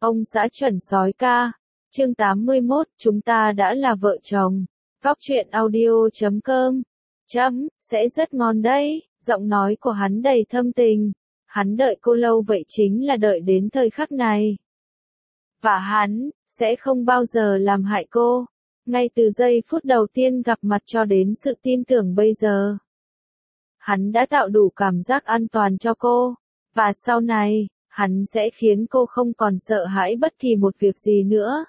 Ông xã chuẩn sói ca. Chương 81, chúng ta đã là vợ chồng. Góc truyện audio.com. Sẽ rất ngon đấy. Giọng nói của hắn đầy thâm tình. Hắn đợi cô lâu vậy chính là đợi đến thời khắc này. Và hắn sẽ không bao giờ làm hại cô. Ngay từ giây phút đầu tiên gặp mặt cho đến sự tin tưởng bây giờ. Hắn đã tạo đủ cảm giác an toàn cho cô. Và sau này, hắn sẽ khiến cô không còn sợ hãi bất kỳ một việc gì nữa.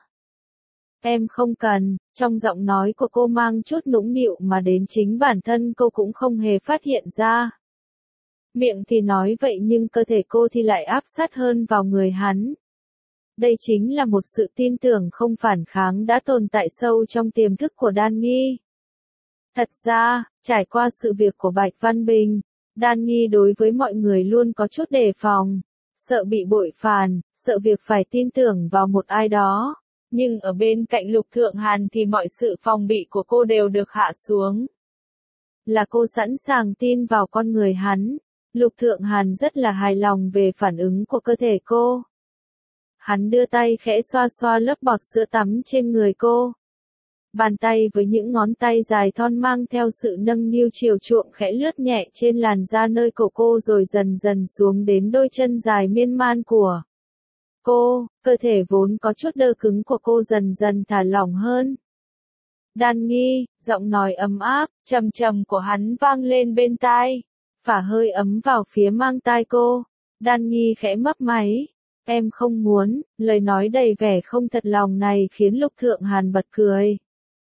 Em không cần, trong giọng nói của cô mang chút nũng nịu mà đến chính bản thân cô cũng không hề phát hiện ra. Miệng thì nói vậy nhưng cơ thể cô thì lại áp sát hơn vào người hắn. Đây chính là một sự tin tưởng không phản kháng đã tồn tại sâu trong tiềm thức của Đan Nghi. Thật ra, trải qua sự việc của Bạch Văn Bình, Đan Nghi đối với mọi người luôn có chút đề phòng, sợ bị bội phàn, sợ việc phải tin tưởng vào một ai đó. Nhưng ở bên cạnh Lục Thượng Hàn thì mọi sự phòng bị của cô đều được hạ xuống. Là cô sẵn sàng tin vào con người hắn. Lục Thượng Hàn rất là hài lòng về phản ứng của cơ thể cô. Hắn đưa tay khẽ xoa xoa lớp bọt sữa tắm trên người cô. Bàn tay với những ngón tay dài thon mang theo sự nâng niu chiều chuộng khẽ lướt nhẹ trên làn da nơi cổ cô rồi dần dần xuống đến đôi chân dài miên man của cô, cơ thể vốn có chút đơ cứng của cô dần dần thả lỏng hơn. Đan Nghi, giọng nói ấm áp, trầm trầm của hắn vang lên bên tai, phả hơi ấm vào phía mang tai cô. Đan Nghi khẽ mấp máy. Em không muốn, lời nói đầy vẻ không thật lòng này khiến Lục Thượng Hàn bật cười.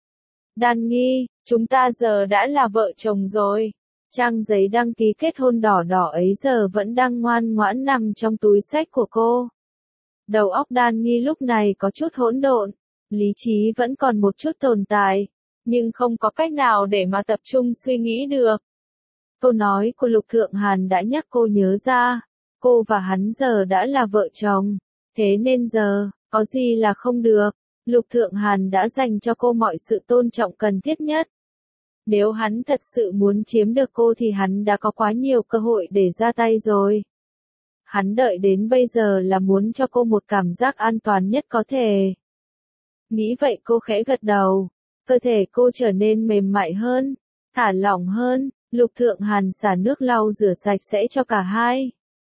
Đan Nghi, chúng ta giờ đã là vợ chồng rồi. Trang giấy đăng ký kết hôn đỏ đỏ ấy giờ vẫn đang ngoan ngoãn nằm trong túi xách của cô. Đầu óc Đan Nghi lúc này có chút hỗn độn, lý trí vẫn còn một chút tồn tại, nhưng không có cách nào để mà tập trung suy nghĩ được. Câu nói của Lục Thượng Hàn đã nhắc cô nhớ ra, cô và hắn giờ đã là vợ chồng, thế nên giờ, có gì là không được. Lục Thượng Hàn đã dành cho cô mọi sự tôn trọng cần thiết nhất. Nếu hắn thật sự muốn chiếm được cô thì hắn đã có quá nhiều cơ hội để ra tay rồi. Hắn đợi đến bây giờ là muốn cho cô một cảm giác an toàn nhất có thể. Nghĩ vậy cô khẽ gật đầu. Cơ thể cô trở nên mềm mại hơn, thả lỏng hơn. Lục Thượng Hàn xả nước lau rửa sạch sẽ cho cả hai.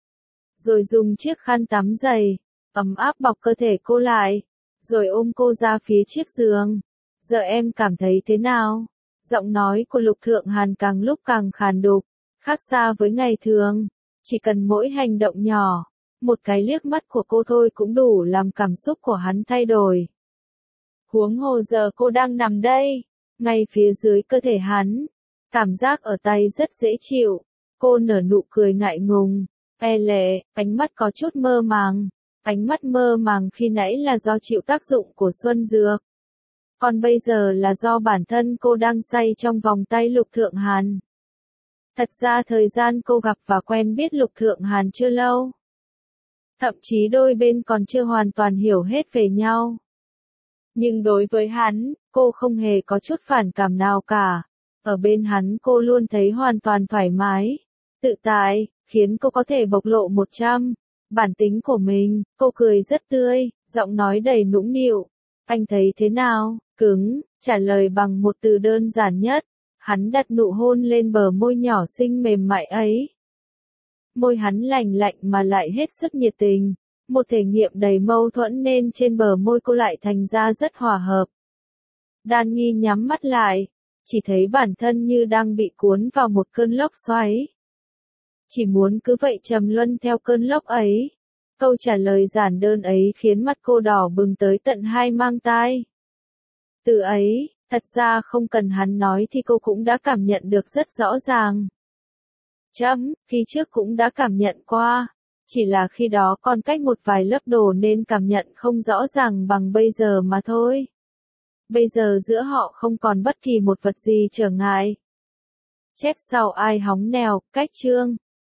Rồi dùng chiếc khăn tắm dày, ấm áp bọc cơ thể cô lại. Rồi ôm cô ra phía chiếc giường. Giờ em cảm thấy thế nào? Giọng nói của Lục Thượng Hàn càng lúc càng khàn đục, khác xa với ngày thường. Chỉ cần mỗi hành động nhỏ, một cái liếc mắt của cô thôi cũng đủ làm cảm xúc của hắn thay đổi. Huống hồ giờ cô đang nằm đây, ngay phía dưới cơ thể hắn. Cảm giác ở tay rất dễ chịu. Cô nở nụ cười ngại ngùng, e lệ, ánh mắt có chút mơ màng. Ánh mắt mơ màng khi nãy là do chịu tác dụng của xuân dược. Còn bây giờ là do bản thân cô đang say trong vòng tay Lục Thượng Hàn. Thật ra thời gian cô gặp và quen biết Lục Thượng Hàn chưa lâu. Thậm chí đôi bên còn chưa hoàn toàn hiểu hết về nhau. Nhưng đối với hắn, cô không hề có chút phản cảm nào cả. Ở bên hắn cô luôn thấy hoàn toàn thoải mái, tự tại, khiến cô có thể bộc lộ 100. Bản tính của mình. Cô cười rất tươi, giọng nói đầy nũng nịu. Anh thấy thế nào? Cứng, trả lời bằng một từ đơn giản nhất. Hắn đặt nụ hôn lên bờ môi nhỏ xinh mềm mại ấy. Môi hắn lành lạnh mà lại hết sức nhiệt tình. Một thể nghiệm đầy mâu thuẫn nên trên bờ môi cô lại thành ra rất hòa hợp. Đan Nghi nhắm mắt lại, chỉ thấy bản thân như đang bị cuốn vào một cơn lốc xoáy. Chỉ muốn cứ vậy trầm luân theo cơn lốc ấy. Câu trả lời giản đơn ấy khiến mắt cô đỏ bừng tới tận hai mang tai. Từ ấy, thật ra không cần hắn nói thì cô cũng đã cảm nhận được rất rõ ràng. Khi trước cũng đã cảm nhận qua. Chỉ là khi đó còn cách một vài lớp đồ nên cảm nhận không rõ ràng bằng bây giờ mà thôi. Bây giờ giữa họ không còn bất kỳ một vật gì trở ngại. Chép sau ai hóng nèo, cách chương.